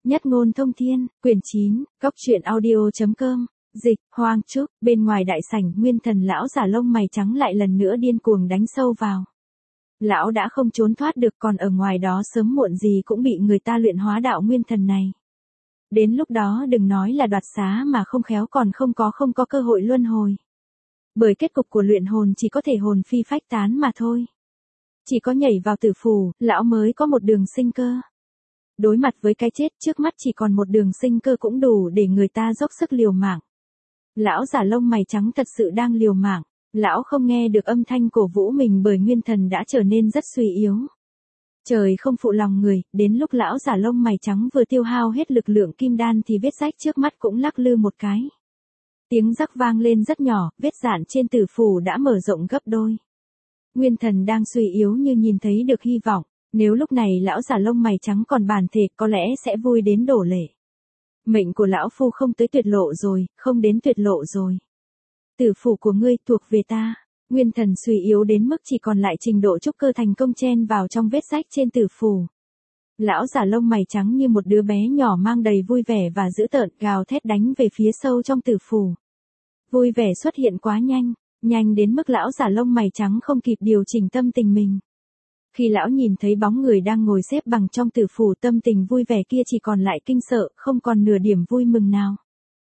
Nhất ngôn thông thiên, quyển 9, Góc truyện audio.com, dịch, Hoang Trúc, bên ngoài đại sảnh, Nguyên Thần lão giả lông mày trắng lại lần nữa điên cuồng đánh sâu vào. Lão đã không trốn thoát được, còn ở ngoài đó sớm muộn gì cũng bị người ta luyện hóa đạo Nguyên Thần này. Đến lúc đó đừng nói là đoạt xá mà không khéo còn không có cơ hội luân hồi. Bởi kết cục của luyện hồn chỉ có thể hồn phi phách tán mà thôi. Chỉ có nhảy vào tử phủ, lão mới có một đường sinh cơ. Đối mặt với cái chết trước mắt chỉ còn một đường sinh cơ cũng đủ để người ta dốc sức liều mạng. Lão giả lông mày trắng thật sự đang liều mạng, lão không nghe được âm thanh cổ vũ mình bởi Nguyên Thần đã trở nên rất suy yếu. Trời không phụ lòng người, đến lúc lão giả lông mày trắng vừa tiêu hao hết lực lượng kim đan thì vết rách trước mắt cũng lắc lư một cái. Tiếng rắc vang lên rất nhỏ, vết rạn trên tử phủ đã mở rộng gấp đôi. Nguyên Thần đang suy yếu như nhìn thấy được hy vọng, nếu lúc này lão giả lông mày trắng còn bản thể có lẽ sẽ vui đến đổ lệ. Mệnh của lão phu không tới tuyệt lộ rồi, không đến tuyệt lộ rồi. Tử phủ của ngươi thuộc về ta. Nguyên Thần suy yếu đến mức chỉ còn lại trình độ trúc cơ thành công chen vào trong vết rách trên tử phủ. Lão giả lông mày trắng như một đứa bé nhỏ mang đầy vui vẻ và dữ tợn gào thét đánh về phía sâu trong tử phủ. Vui vẻ xuất hiện quá nhanh, nhanh đến mức lão giả lông mày trắng không kịp điều chỉnh tâm tình mình. Khi lão nhìn thấy bóng người đang ngồi xếp bằng trong tử phủ, tâm tình vui vẻ kia chỉ còn lại kinh sợ, không còn nửa điểm vui mừng nào.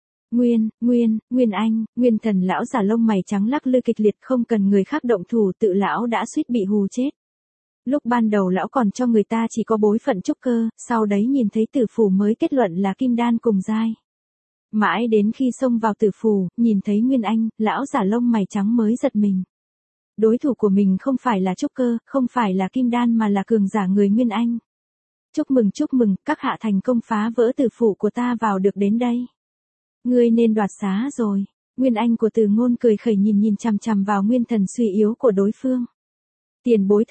Nguyên Anh, Nguyên Thần lão giả lông mày trắng lắc lư kịch liệt, không cần người khác động thủ tự lão đã suýt bị hù chết. Lúc ban đầu lão còn cho người ta chỉ có bối phận trúc cơ, sau đấy nhìn thấy tử phủ mới kết luận là kim đan cùng giai. Mãi đến khi xông vào tử phủ, nhìn thấy Nguyên Anh, lão giả lông mày trắng mới giật mình. Đối thủ của mình không phải là trúc cơ, không phải là kim đan mà là cường giả người Nguyên Anh. Chúc mừng, các hạ thành công phá vỡ tử phủ của ta vào được đến đây. Ngươi nên đoạt xá rồi. Nguyên Anh của Từ Ngôn cười khẩy nhìn chằm chằm vào Nguyên Thần suy yếu của đối phương. Tiền bối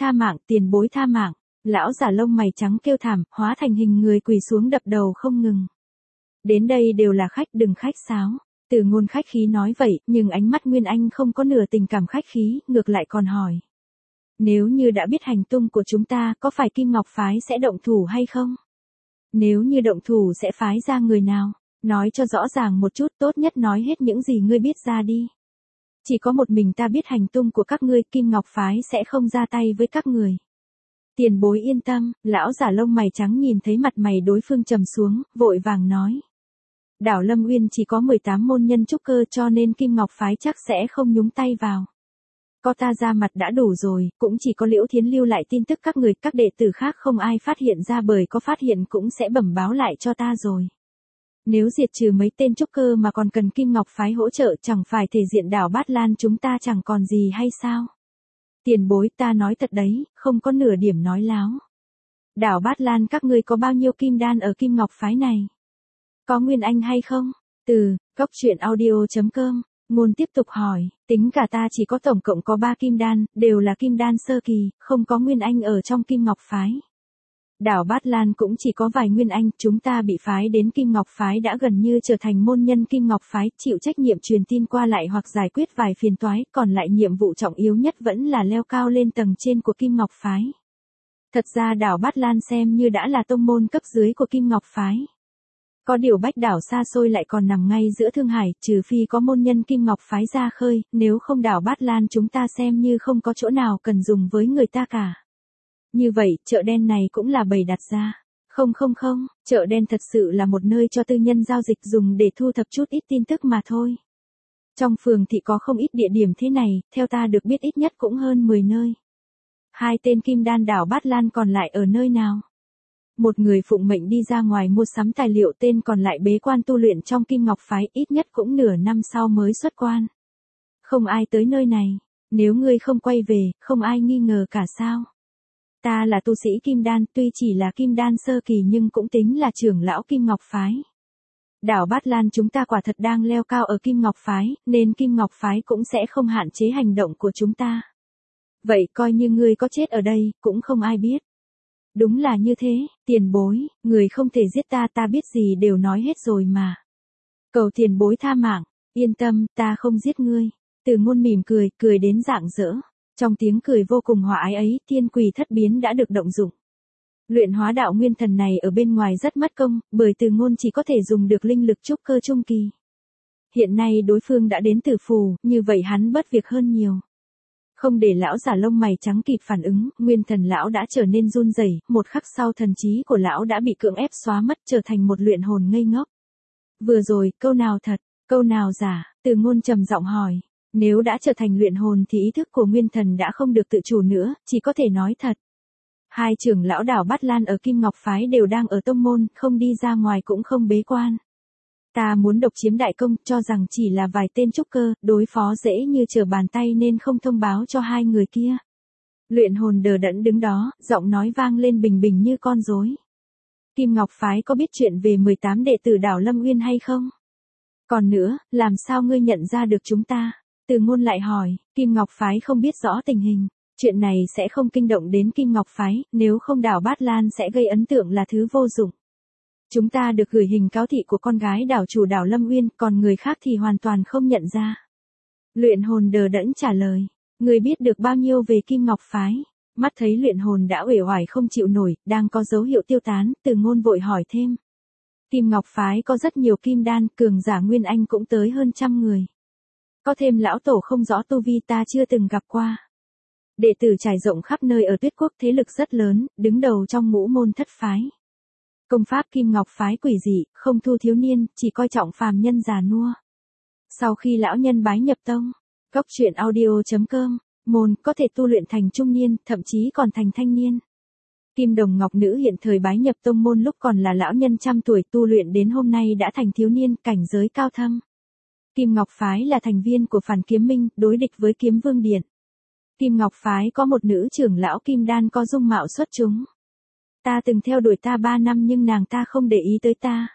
tha mạng, lão giả lông mày trắng kêu thảm, hóa thành hình người quỳ xuống đập đầu không ngừng. Đến đây đều là khách, đừng khách sáo. Từ Ngôn khách khí nói vậy, nhưng ánh mắt Nguyên Anh không có nửa tình cảm khách khí, ngược lại còn hỏi. Nếu như đã biết hành tung của chúng ta, có phải Kim Ngọc Phái sẽ động thủ hay không? Nếu như động thủ sẽ phái ra người nào? Nói cho rõ ràng một chút, tốt nhất nói hết những gì ngươi biết ra đi. Chỉ có một mình ta biết hành tung của các ngươi, Kim Ngọc Phái sẽ không ra tay với các người. Tiền bối yên tâm, lão giả lông mày trắng nhìn thấy mặt mày đối phương trầm xuống, vội vàng nói. Đảo Lâm Uyên chỉ có 18 môn nhân trúc cơ cho nên Kim Ngọc Phái chắc sẽ không nhúng tay vào. Có ta ra mặt đã đủ rồi, cũng chỉ có Liễu Thiến lưu lại tin tức các người, các đệ tử khác không ai phát hiện ra, bởi có phát hiện cũng sẽ bẩm báo lại cho ta rồi. Nếu diệt trừ mấy tên trúc cơ mà còn cần Kim Ngọc Phái hỗ trợ, chẳng phải thể diện đảo Bát Lan chúng ta chẳng còn gì hay sao? Tiền bối, ta nói thật đấy, không có nửa điểm nói láo. Đảo Bát Lan các ngươi có bao nhiêu kim đan ở Kim Ngọc Phái này? Có Nguyên Anh hay không? Từ Góc truyện audio.com, Ngôn tiếp tục hỏi, tính cả ta chỉ có tổng cộng có 3 kim đan, đều là kim đan sơ kỳ, không có Nguyên Anh ở trong Kim Ngọc Phái. Đảo Bát Lan cũng chỉ có vài Nguyên Anh, chúng ta bị phái đến Kim Ngọc Phái đã gần như trở thành môn nhân Kim Ngọc Phái, chịu trách nhiệm truyền tin qua lại hoặc giải quyết vài phiền toái, còn lại nhiệm vụ trọng yếu nhất vẫn là leo cao lên tầng trên của Kim Ngọc Phái. Thật ra đảo Bát Lan xem như đã là tông môn cấp dưới của Kim Ngọc Phái. Có điều Bách đảo xa xôi lại còn nằm ngay giữa Thương Hải, trừ phi có môn nhân Kim Ngọc Phái ra khơi, nếu không đảo Bát Lan chúng ta xem như không có chỗ nào cần dùng với người ta cả. Như vậy, chợ đen này cũng là bày đặt ra. Không, chợ đen thật sự là một nơi cho tư nhân giao dịch dùng để thu thập chút ít tin tức mà thôi. Trong phường thì có không ít địa điểm thế này, theo ta được biết ít nhất cũng hơn 10 nơi. 2 tên kim đan đảo Bát Lan còn lại ở nơi nào? Một người phụng mệnh đi ra ngoài mua sắm tài liệu, tên còn lại bế quan tu luyện trong Kim Ngọc Phái, ít nhất cũng nửa năm sau mới xuất quan. Không ai tới nơi này, nếu ngươi không quay về, không ai nghi ngờ cả sao? Ta là tu sĩ kim đan, tuy chỉ là kim đan sơ kỳ nhưng cũng tính là trưởng lão Kim Ngọc Phái. Đảo Bát Lan chúng ta quả thật đang leo cao ở Kim Ngọc Phái, nên Kim Ngọc Phái cũng sẽ không hạn chế hành động của chúng ta. Vậy coi như ngươi có chết ở đây, cũng không ai biết. Đúng là như thế, tiền bối, người không thể giết ta, ta biết gì đều nói hết rồi mà. Cầu tiền bối tha mạng, yên tâm, ta không giết ngươi. Từ Ngôn mỉm cười đến rạng rỡ. Trong tiếng cười vô cùng hòa ái ấy, thiên quỷ thất biến đã được động dụng. Luyện hóa đạo nguyên thần này ở bên ngoài rất mất công, bởi Từ Ngôn chỉ có thể dùng được linh lực trúc cơ trung kỳ. Hiện nay đối phương đã đến Tử Phù, như vậy hắn bất việc hơn nhiều. Không để lão giả lông mày trắng kịp phản ứng, nguyên thần lão đã trở nên run rẩy, một khắc sau thần trí của lão đã bị cưỡng ép xóa mất trở thành một luyện hồn ngây ngốc. Vừa rồi, câu nào thật, câu nào giả, Từ Ngôn trầm giọng hỏi. Nếu đã trở thành luyện hồn thì ý thức của nguyên thần đã không được tự chủ nữa, chỉ có thể nói thật. Hai trưởng lão đảo Bát Lan ở Kim Ngọc Phái đều đang ở tông môn, không đi ra ngoài cũng không bế quan. Ta muốn độc chiếm đại công, cho rằng chỉ là vài tên trúc cơ, đối phó dễ như trở bàn tay nên không thông báo cho hai người kia. Luyện hồn đờ đẫn đứng đó, giọng nói vang lên bình bình như con rối. Kim Ngọc Phái có biết chuyện về 18 đệ tử đảo Lâm Uyên hay không? Còn nữa, làm sao ngươi nhận ra được chúng ta? Từ Ngôn lại hỏi, Kim Ngọc Phái không biết rõ tình hình. Chuyện này sẽ không kinh động đến Kim Ngọc Phái, nếu không đảo Bát Lan sẽ gây ấn tượng là thứ vô dụng. Chúng ta được gửi hình cáo thị của con gái đảo chủ đảo Lâm Uyên, còn người khác thì hoàn toàn không nhận ra. Luyện hồn đờ đẫn trả lời, người biết được bao nhiêu về Kim Ngọc Phái? Mắt thấy luyện hồn đã uể oải không chịu nổi, đang có dấu hiệu tiêu tán, Từ Ngôn vội hỏi thêm. Kim Ngọc Phái có rất nhiều kim đan, cường giả Nguyên Anh cũng tới hơn 100 người. Có thêm lão tổ không rõ tu vi ta chưa từng gặp qua. Đệ tử trải rộng khắp nơi ở Tuyết Quốc, thế lực rất lớn, đứng đầu trong ngũ môn thất phái. Công pháp Kim Ngọc Phái quỷ dị, không thu thiếu niên, chỉ coi trọng phàm nhân già nua. Sau khi lão nhân bái nhập tông, Goctruyện.audio.com, môn có thể tu luyện thành trung niên, thậm chí còn thành thanh niên. Kim Đồng Ngọc Nữ hiện thời bái nhập tông môn lúc còn là lão nhân trăm tuổi, tu luyện đến hôm nay đã thành thiếu niên, cảnh giới cao thâm. Kim Ngọc Phái là thành viên của Phản Kiếm Minh, đối địch với Kiếm Vương Điện. Kim Ngọc Phái có một nữ trưởng lão kim đan có dung mạo xuất chúng. Ta từng theo đuổi ta 3 năm nhưng nàng ta không để ý tới ta.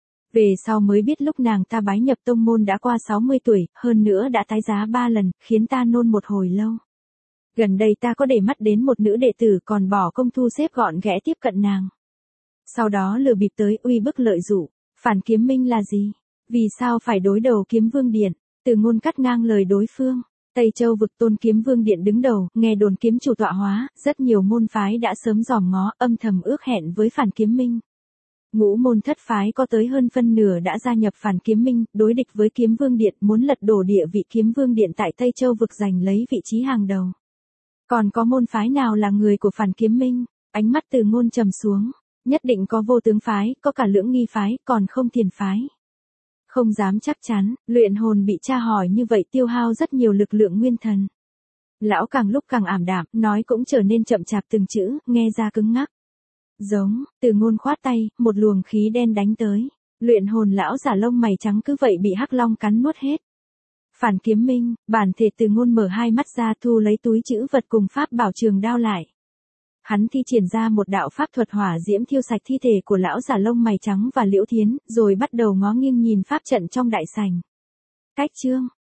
Về sau mới biết lúc nàng ta bái nhập tông môn đã qua 60 tuổi, hơn nữa đã tái giá 3 lần, khiến ta nôn một hồi lâu. Gần đây ta có để mắt đến một nữ đệ tử còn bỏ công thu xếp gọn ghẽ tiếp cận nàng. Sau đó lừa bịp tới uy bức lợi dụ. Phản Kiếm Minh là gì? Vì sao phải đối đầu Kiếm Vương Điện? Từ Ngôn cắt ngang lời đối phương. Tây Châu vực Tôn Kiếm Vương Điện đứng đầu, nghe đồn kiếm chủ tọa hóa, rất nhiều môn phái đã sớm dòm ngó, âm thầm ước hẹn với Phản Kiếm Minh. Ngũ môn thất phái có tới hơn phân nửa đã gia nhập Phản Kiếm Minh, đối địch với Kiếm Vương Điện, muốn lật đổ địa vị Kiếm Vương Điện tại Tây Châu vực giành lấy vị trí hàng đầu. Còn có môn phái nào là người của Phản Kiếm Minh? Ánh mắt Từ Ngôn trầm xuống, nhất định có Vô Tướng phái, có cả Lưỡng Nghi phái, còn không Thiền phái. Không dám chắc chắn, luyện hồn bị tra hỏi như vậy tiêu hao rất nhiều lực lượng nguyên thần. Lão càng lúc càng ảm đạm, nói cũng trở nên chậm chạp từng chữ, nghe ra cứng ngắc. Giống, Từ Ngôn khoát tay, một luồng khí đen đánh tới. Luyện hồn lão giả lông mày trắng cứ vậy bị hắc long cắn nuốt hết. Phản Kiếm Minh, bản thể Từ Ngôn mở hai mắt ra thu lấy túi trữ vật cùng pháp bảo trường đao lại. Hắn thi triển ra một đạo pháp thuật hỏa diễm thiêu sạch thi thể của lão giả lông mày trắng và Liễu Thiến, rồi bắt đầu ngó nghiêng nhìn pháp trận trong đại sảnh. Cách chương